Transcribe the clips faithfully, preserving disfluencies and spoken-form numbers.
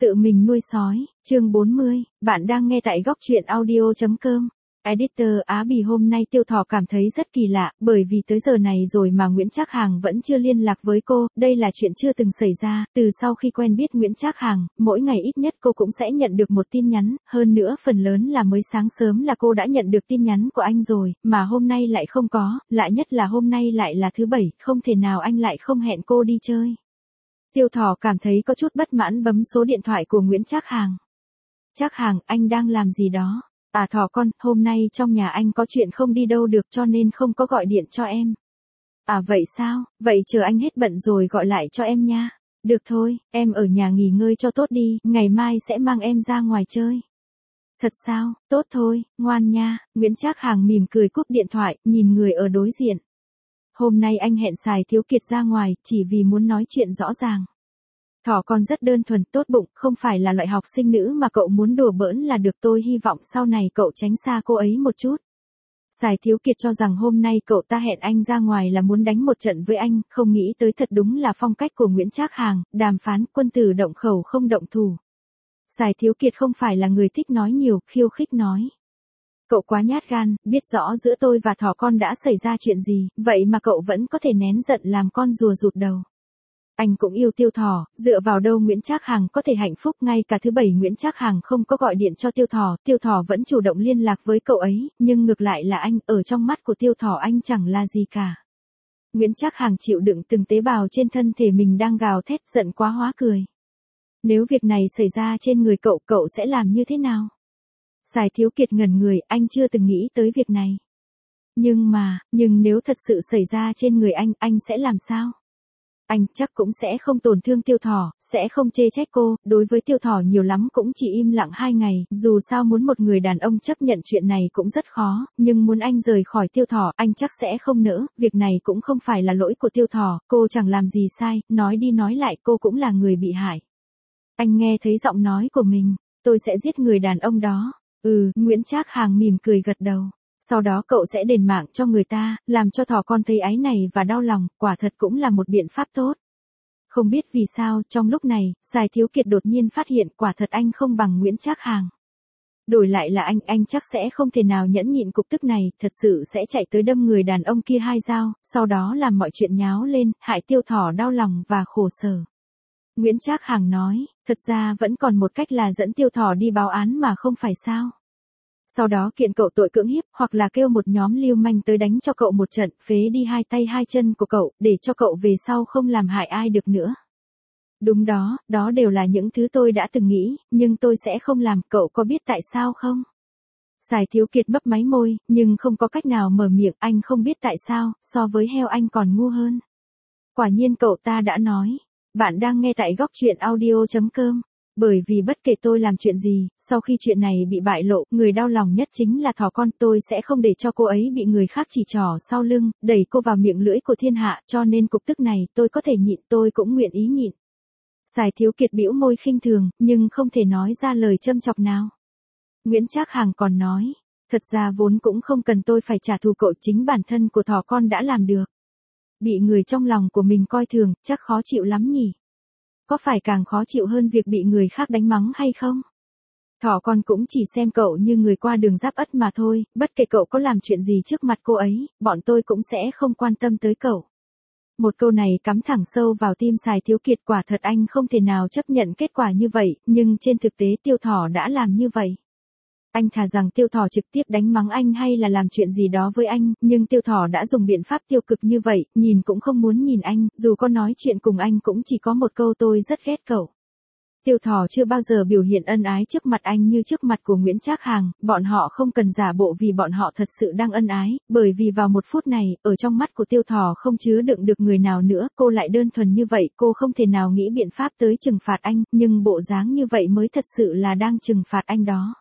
Tự mình nuôi sói, chương bốn mươi, bạn đang nghe tại góc truyện audio.com. Editor Á Bì hôm nay Tiêu Thỏ cảm thấy rất kỳ lạ, bởi vì tới giờ này rồi mà Nguyễn Trác Hàng vẫn chưa liên lạc với cô, đây là chuyện chưa từng xảy ra, từ sau khi quen biết Nguyễn Trác Hàng, mỗi ngày ít nhất cô cũng sẽ nhận được một tin nhắn, hơn nữa phần lớn là mới sáng sớm là cô đã nhận được tin nhắn của anh rồi, mà hôm nay lại không có, lạ nhất là hôm nay lại là thứ bảy, không thể nào anh lại không hẹn cô đi chơi. Tiêu Thỏ cảm thấy có chút bất mãn bấm số điện thoại của Nguyễn Trác Hàng. Trác Hàng, anh đang làm gì đó? À Thỏ con, hôm nay trong nhà anh có chuyện không đi đâu được cho nên không có gọi điện cho em. À vậy sao, vậy chờ anh hết bận rồi gọi lại cho em nha. Được thôi, em ở nhà nghỉ ngơi cho tốt đi, ngày mai sẽ mang em ra ngoài chơi. Thật sao, tốt thôi, ngoan nha, Nguyễn Trác Hàng mỉm cười cúp điện thoại, nhìn người ở đối diện. Hôm nay anh hẹn Sài Thiếu Kiệt ra ngoài, chỉ vì muốn nói chuyện rõ ràng. Thỏ con rất đơn thuần, tốt bụng, không phải là loại học sinh nữ mà cậu muốn đùa bỡn là được, tôi hy vọng sau này cậu tránh xa cô ấy một chút. Sài Thiếu Kiệt cho rằng hôm nay cậu ta hẹn anh ra ngoài là muốn đánh một trận với anh, không nghĩ tới thật đúng là phong cách của Nguyễn Trác Hàng, đàm phán, quân tử động khẩu không động thủ. Sài Thiếu Kiệt không phải là người thích nói nhiều, khiêu khích nói. Cậu quá nhát gan, biết rõ giữa tôi và Thỏ con đã xảy ra chuyện gì, vậy mà cậu vẫn có thể nén giận làm con rùa rụt đầu. Anh cũng yêu Tiêu Thỏ, dựa vào đâu Nguyễn Trác Hàng có thể hạnh phúc, ngay cả thứ bảy Nguyễn Trác Hàng không có gọi điện cho Tiêu Thỏ, Tiêu Thỏ vẫn chủ động liên lạc với cậu ấy, nhưng ngược lại là anh, ở trong mắt của Tiêu Thỏ anh chẳng là gì cả. Nguyễn Trác Hàng chịu đựng từng tế bào trên thân thể mình đang gào thét, giận quá hóa cười. Nếu việc này xảy ra trên người cậu, cậu sẽ làm như thế nào? Sài Thiếu Kiệt ngẩn người, anh chưa từng nghĩ tới việc này. Nhưng mà, nhưng nếu thật sự xảy ra trên người anh, anh sẽ làm sao? Anh chắc cũng sẽ không tổn thương Tiêu Thỏ, sẽ không chê trách cô, đối với Tiêu Thỏ nhiều lắm cũng chỉ im lặng hai ngày, dù sao muốn một người đàn ông chấp nhận chuyện này cũng rất khó, nhưng muốn anh rời khỏi Tiêu Thỏ, anh chắc sẽ không nỡ, việc này cũng không phải là lỗi của Tiêu Thỏ, cô chẳng làm gì sai, nói đi nói lại cô cũng là người bị hại. Anh nghe thấy giọng nói của mình, tôi sẽ giết người đàn ông đó. Ừ, Nguyễn Trác Hàng mỉm cười gật đầu. Sau đó cậu sẽ đền mạng cho người ta, làm cho Thỏ con thấy áy này và đau lòng, quả thật cũng là một biện pháp tốt. Không biết vì sao, trong lúc này, Sài Thiếu Kiệt đột nhiên phát hiện quả thật anh không bằng Nguyễn Trác Hàng. Đổi lại là anh, anh chắc sẽ không thể nào nhẫn nhịn cục tức này, thật sự sẽ chạy tới đâm người đàn ông kia hai dao, sau đó làm mọi chuyện nháo lên, hại Tiêu Thỏ đau lòng và khổ sở. Nguyễn Trác Hàng nói, thật ra vẫn còn một cách là dẫn Tiêu Thỏ đi báo án mà không phải sao. Sau đó kiện cậu tội cưỡng hiếp, hoặc là kêu một nhóm lưu manh tới đánh cho cậu một trận, phế đi hai tay hai chân của cậu, để cho cậu về sau không làm hại ai được nữa. Đúng đó, đó đều là những thứ tôi đã từng nghĩ, nhưng tôi sẽ không làm, cậu có biết tại sao không? Sài Thiếu Kiệt mấp máy môi, nhưng không có cách nào mở miệng, anh không biết tại sao, so với heo anh còn ngu hơn. Quả nhiên cậu ta đã nói, bạn đang nghe tại góc truyện audio.com. Bởi vì bất kể tôi làm chuyện gì, sau khi chuyện này bị bại lộ, người đau lòng nhất chính là Thỏ con, tôi sẽ không để cho cô ấy bị người khác chỉ trỏ sau lưng, đẩy cô vào miệng lưỡi của thiên hạ, cho nên cục tức này tôi có thể nhịn, tôi cũng nguyện ý nhịn. Sài Thiếu Kiệt bĩu môi khinh thường, nhưng không thể nói ra lời châm chọc nào. Nguyễn Trác Hàng còn nói, thật ra vốn cũng không cần tôi phải trả thù cậu, chính bản thân của Thỏ con đã làm được. Bị người trong lòng của mình coi thường, chắc khó chịu lắm nhỉ. Có phải càng khó chịu hơn việc bị người khác đánh mắng hay không? Thỏ con cũng chỉ xem cậu như người qua đường giáp ất mà thôi, bất kể cậu có làm chuyện gì trước mặt cô ấy, bọn tôi cũng sẽ không quan tâm tới cậu. Một câu này cắm thẳng sâu vào tim Sài Thiếu Kiệt, quả thật anh không thể nào chấp nhận kết quả như vậy, nhưng trên thực tế Tiêu Thỏ đã làm như vậy. Anh thà rằng Tiêu Thỏ trực tiếp đánh mắng anh hay là làm chuyện gì đó với anh, nhưng Tiêu Thỏ đã dùng biện pháp tiêu cực như vậy, nhìn cũng không muốn nhìn anh, dù có nói chuyện cùng anh cũng chỉ có một câu tôi rất ghét cậu. Tiêu Thỏ chưa bao giờ biểu hiện ân ái trước mặt anh như trước mặt của Nguyễn Trác Hàng, bọn họ không cần giả bộ vì bọn họ thật sự đang ân ái, bởi vì vào một phút này, ở trong mắt của Tiêu Thỏ không chứa đựng được người nào nữa, cô lại đơn thuần như vậy, cô không thể nào nghĩ biện pháp tới trừng phạt anh, nhưng bộ dáng như vậy mới thật sự là đang trừng phạt anh đó.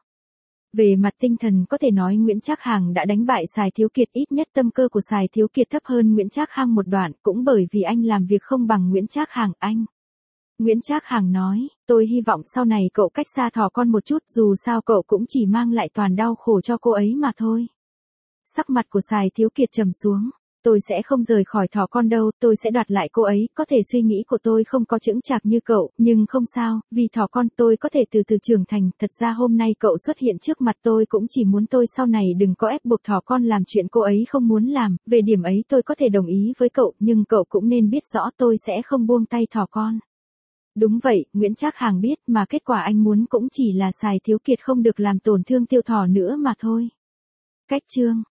Về mặt tinh thần có thể nói Nguyễn Trác Hàng đã đánh bại Sài Thiếu Kiệt, ít nhất tâm cơ của Sài Thiếu Kiệt thấp hơn Nguyễn Trác Hàng một đoạn, cũng bởi vì anh làm việc không bằng Nguyễn Trác Hàng, anh. Nguyễn Trác Hàng nói, tôi hy vọng sau này cậu cách xa Thỏ con một chút, dù sao cậu cũng chỉ mang lại toàn đau khổ cho cô ấy mà thôi. Sắc mặt của Sài Thiếu Kiệt trầm xuống, Tôi sẽ không rời khỏi thỏ con đâu, tôi sẽ đoạt lại cô ấy, có thể suy nghĩ của tôi không có chững chạc như cậu, nhưng không sao, vì thỏ con tôi có thể từ từ trưởng thành, thật ra hôm nay cậu xuất hiện trước mặt tôi cũng chỉ muốn tôi sau này đừng có ép buộc thỏ con làm chuyện cô ấy không muốn làm, về điểm ấy tôi có thể đồng ý với cậu, nhưng cậu cũng nên biết rõ tôi sẽ không buông tay thỏ con. Đúng vậy, Nguyễn Trác Hàng biết mà kết quả anh muốn cũng chỉ là Sài Thiếu Kiệt không được làm tổn thương Tiêu Thỏ nữa mà thôi. Cách chương